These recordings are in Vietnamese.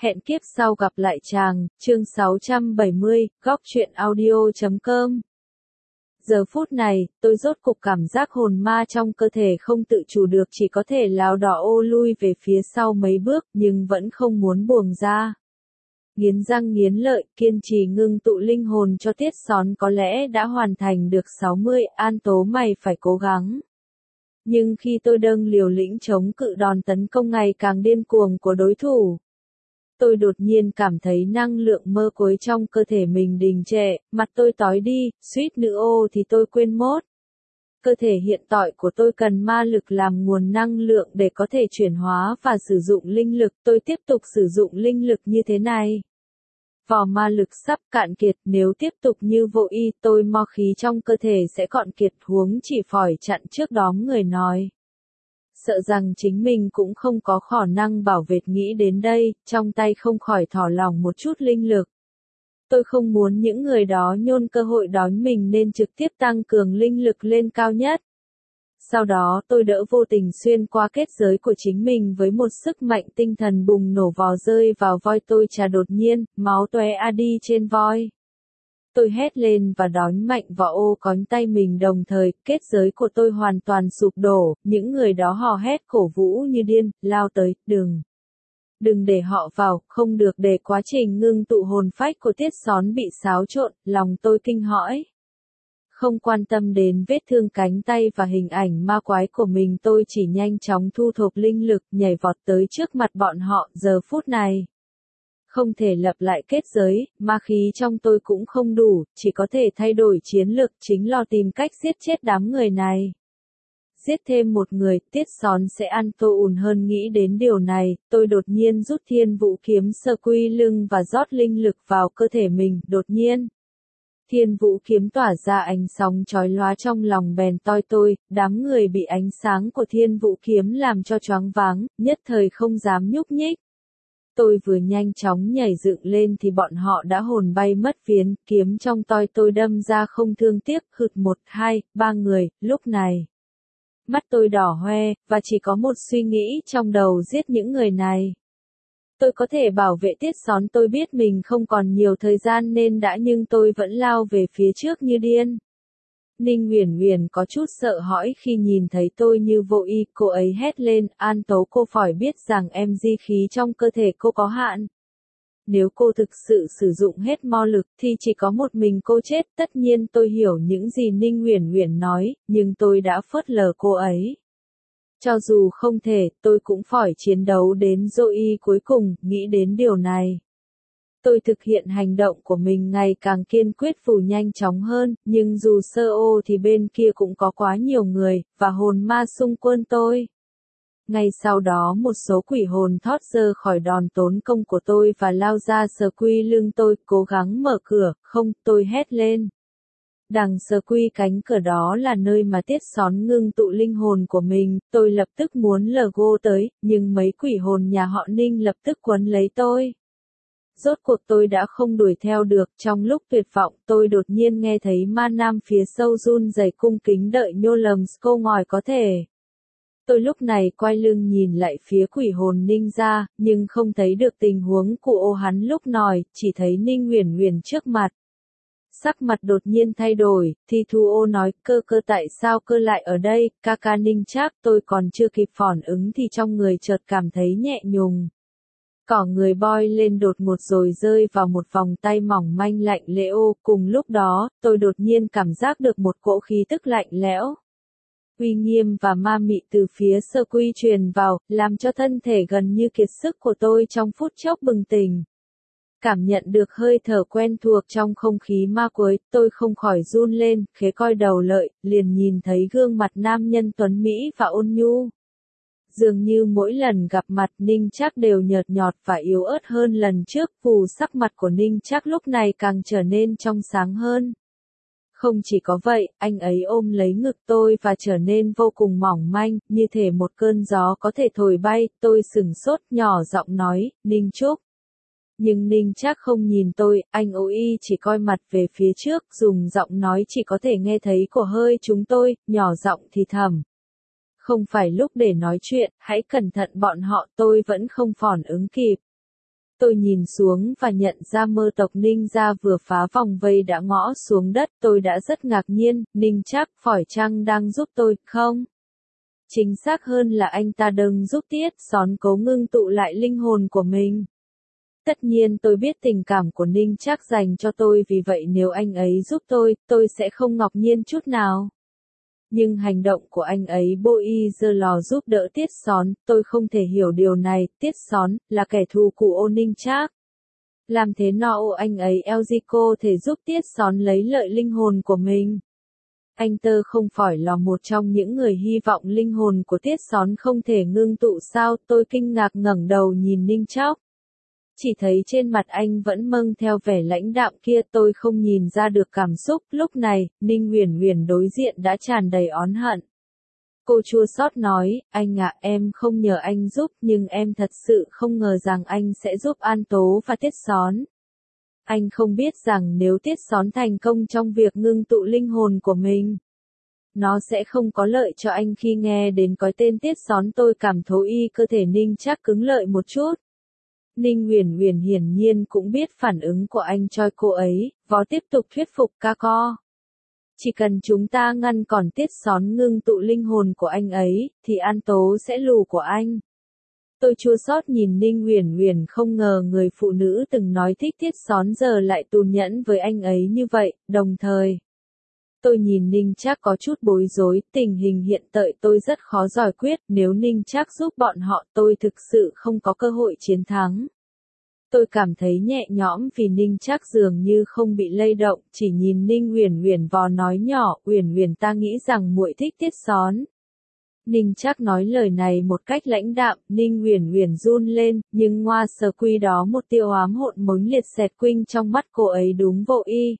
Hẹn kiếp sau gặp lại chàng, chương 670, góc truyện audio.com. Giờ phút này, tôi rốt cục cảm giác hồn ma trong cơ thể không tự chủ được, chỉ có thể lảo đảo ô lui về phía sau mấy bước, nhưng vẫn không muốn buông ra. Nghiến răng nghiến lợi, kiên trì ngưng tụ linh hồn cho Tiết Són có lẽ đã hoàn thành được 60, An Tố mày phải cố gắng. Nhưng khi tôi đang liều lĩnh chống cự đòn tấn công ngày càng điên cuồng của đối thủ, tôi đột nhiên cảm thấy năng lượng mơ cối trong cơ thể mình đình trệ, mặt tôi tói đi, suýt nữa thì tôi quên mất. Cơ thể hiện tại của tôi cần ma lực làm nguồn năng lượng để có thể chuyển hóa và sử dụng linh lực, tôi tiếp tục sử dụng linh lực như thế này. Vỏ ma lực sắp cạn kiệt, nếu tiếp tục như vô ý, tôi mo khí trong cơ thể sẽ cạn kiệt, huống chỉ phỏi chặn trước đó người nói. Sợ rằng chính mình cũng không có khả năng bảo vệ, nghĩ đến đây, trong tay không khỏi thỏ lỏng một chút linh lực. Tôi không muốn những người đó nhôn cơ hội đón mình nên trực tiếp tăng cường linh lực lên cao nhất. Sau đó tôi đỡ vô tình xuyên qua kết giới của chính mình với một sức mạnh tinh thần bùng nổ, vò rơi vào voi tôi chà đột nhiên, máu tóe đi trên voi. Tôi hét lên và đón mạnh vào ô cánh tay mình đồng thời, kết giới của tôi hoàn toàn sụp đổ, những người đó hò hét cổ vũ như điên, lao tới, đừng để họ vào, không được để quá trình ngưng tụ hồn phách của Tiết Són bị xáo trộn, lòng tôi kinh hãi. Không quan tâm đến vết thương cánh tay và hình ảnh ma quái của mình, tôi chỉ nhanh chóng thu thộp linh lực, nhảy vọt tới trước mặt bọn họ, giờ phút này. Không thể lập lại kết giới, ma khí trong tôi cũng không đủ, chỉ có thể thay đổi chiến lược, chính là tìm cách giết chết đám người này. Giết thêm một người, Tiết Són sẽ ăn tô ùn hơn, nghĩ đến điều này, tôi đột nhiên rút thiên vũ kiếm sơ quy lưng và rót linh lực vào cơ thể mình, đột nhiên. Thiên vũ kiếm tỏa ra ánh sóng chói lóa trong lòng bèn toi tôi, đám người bị ánh sáng của thiên vũ kiếm làm cho choáng váng, nhất thời không dám nhúc nhích. Tôi vừa nhanh chóng nhảy dựng lên thì bọn họ đã hồn bay mất phiến, kiếm trong toi tôi đâm ra không thương tiếc, hụt 1, 2, 3 người, lúc này. Mắt tôi đỏ hoe, và chỉ có một suy nghĩ trong đầu, giết những người này. Tôi có thể bảo vệ Tiết Són, tôi biết mình không còn nhiều thời gian nên đã, nhưng tôi vẫn lao về phía trước như điên. Ninh Uyển Uyển có chút sợ hãi khi nhìn thấy tôi như vô ý, cô ấy hét lên, An Tố, cô phải biết rằng em di khí trong cơ thể cô có hạn. Nếu cô thực sự sử dụng hết ma lực thì chỉ có một mình cô chết. Tất nhiên tôi hiểu những gì Ninh Uyển Uyển nói, nhưng tôi đã phớt lờ cô ấy. Cho dù không thể, tôi cũng phải chiến đấu đến Zoe cuối cùng, nghĩ đến điều này. Tôi thực hiện hành động của mình ngày càng kiên quyết, phủ nhanh chóng hơn, nhưng dù sơ ô thì bên kia cũng có quá nhiều người, và hồn ma xung quanh tôi. Ngay sau đó một số quỷ hồn thoát ra khỏi đòn tấn công của tôi và lao ra sờ quy lưng tôi, cố gắng mở cửa, không, tôi hét lên. Đằng sờ quy cánh cửa đó là nơi mà Tiết Són ngưng tụ linh hồn của mình, tôi lập tức muốn lờ gô tới, nhưng mấy quỷ hồn nhà họ Ninh lập tức quấn lấy tôi. Rốt cuộc tôi đã không đuổi theo được, trong lúc tuyệt vọng tôi đột nhiên nghe thấy ma nam phía sau run rẩy cung kính đợi nhô lầm câu ngòi có thể. Tôi lúc này quay lưng nhìn lại phía quỷ hồn Ninh ra, nhưng không thấy được tình huống của ô hắn lúc nòi, chỉ thấy Ninh Uyển Uyển trước mặt. Sắc mặt đột nhiên thay đổi, thì Thu Ô nói, cơ tại sao cơ lại ở đây, ca ca Ninh Trác, tôi còn chưa kịp phản ứng thì trong người chợt cảm thấy nhẹ nhùng. Cỏ người boi lên đột ngột rồi rơi vào một vòng tay mỏng manh lạnh lẽo, cùng lúc đó, tôi đột nhiên cảm giác được một cỗ khí tức lạnh lẽo. Uy nghiêm và ma mị từ phía sơ quy truyền vào, làm cho thân thể gần như kiệt sức của tôi trong phút chốc bừng tỉnh. Cảm nhận được hơi thở quen thuộc trong không khí ma quái, tôi không khỏi run lên, khẽ coi đầu lợi, liền nhìn thấy gương mặt nam nhân tuấn Mỹ và ôn nhu. Dường như mỗi lần gặp mặt Ninh Trác đều nhợt nhọt và yếu ớt hơn lần trước, phù sắc mặt của Ninh Trác lúc này càng trở nên trong sáng hơn. Không chỉ có vậy, anh ấy ôm lấy ngực tôi và trở nên vô cùng mỏng manh, như thể một cơn gió có thể thổi bay, tôi sửng sốt nhỏ giọng nói, Ninh Trúc. Nhưng Ninh Trác không nhìn tôi, anh ôi chỉ coi mặt về phía trước, dùng giọng nói chỉ có thể nghe thấy của hơi chúng tôi, nhỏ giọng thì thầm. Không phải lúc để nói chuyện, hãy cẩn thận bọn họ, tôi vẫn không phản ứng kịp. Tôi nhìn xuống và nhận ra Mơ tộc Ninh gia vừa phá vòng vây đã ngõ xuống đất. Tôi đã rất ngạc nhiên. Ninh Trác phải chăng đang giúp tôi, không? Chính xác hơn là anh ta đang giúp Tiết Xón cố ngưng tụ lại linh hồn của mình. Tất nhiên tôi biết tình cảm của Ninh Trác dành cho tôi, vì vậy nếu anh ấy giúp tôi sẽ không ngạc nhiên chút nào. Nhưng hành động của anh ấy bôi giờ lò giúp đỡ Tiết Xón, tôi không thể hiểu điều này. Tiết Xón là kẻ thù của Ô Ninh Trác. Làm thế nào anh ấy Elzico thể giúp Tiết Xón lấy lợi linh hồn của mình? Anh tơ không phải là một trong những người hy vọng linh hồn của Tiết Xón không thể ngưng tụ sao? Tôi kinh ngạc ngẩng đầu nhìn Ninh Trác. Chỉ thấy trên mặt anh vẫn mang theo vẻ lãnh đạm kia, tôi không nhìn ra được cảm xúc. Lúc này, Ninh Uyển Uyển đối diện đã tràn đầy oán hận. Cô chua xót nói, anh ạ, em không nhờ anh giúp, nhưng em thật sự không ngờ rằng anh sẽ giúp An Tố và Tiết Xón. Anh không biết rằng nếu Tiết Xón thành công trong việc ngưng tụ linh hồn của mình, nó sẽ không có lợi cho anh. Khi nghe đến cái tên Tiết Xón tôi cảm thấy cơ thể Ninh Trác cứng lợi một chút. Ninh Uyển Uyển hiển nhiên cũng biết phản ứng của anh cho cô ấy, vó tiếp tục thuyết phục Kako. Chỉ cần chúng ta ngăn cản Tiết Xón ngưng tụ linh hồn của anh ấy, thì An Tố sẽ lù của anh. Tôi chua xót nhìn Ninh Uyển Uyển, không ngờ người phụ nữ từng nói thích Tiết Xón giờ lại tàn nhẫn với anh ấy như vậy. Đồng thời, tôi nhìn Ninh Trác có chút bối rối. Tình hình hiện tại tôi rất khó giải quyết. Nếu Ninh Trác giúp bọn họ, tôi thực sự không có cơ hội chiến thắng. Tôi cảm thấy nhẹ nhõm vì Ninh Trác dường như không bị lay động, chỉ nhìn Ninh Uyển Uyển vò nói nhỏ, Uyển Uyển, ta nghĩ rằng muội thích Tiết Xón. Ninh Trác nói lời này một cách lãnh đạm. Ninh Uyển Uyển run lên, nhưng ngoa sờ quy đó một tia ám hồn mãnh liệt xẹt quanh trong mắt cô ấy. Đúng vậy.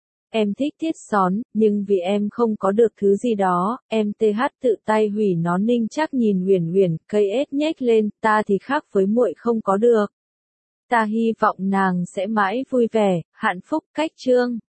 Em thích Tiết Xón, nhưng vì em không có được thứ gì đó, em tự tay hủy nó. Ninh Trác nhìn Uyển Uyển, cây ếch nhếch lên, ta thì khác với muội không có được. Ta hy vọng nàng sẽ mãi vui vẻ, hạnh phúc. Cách chương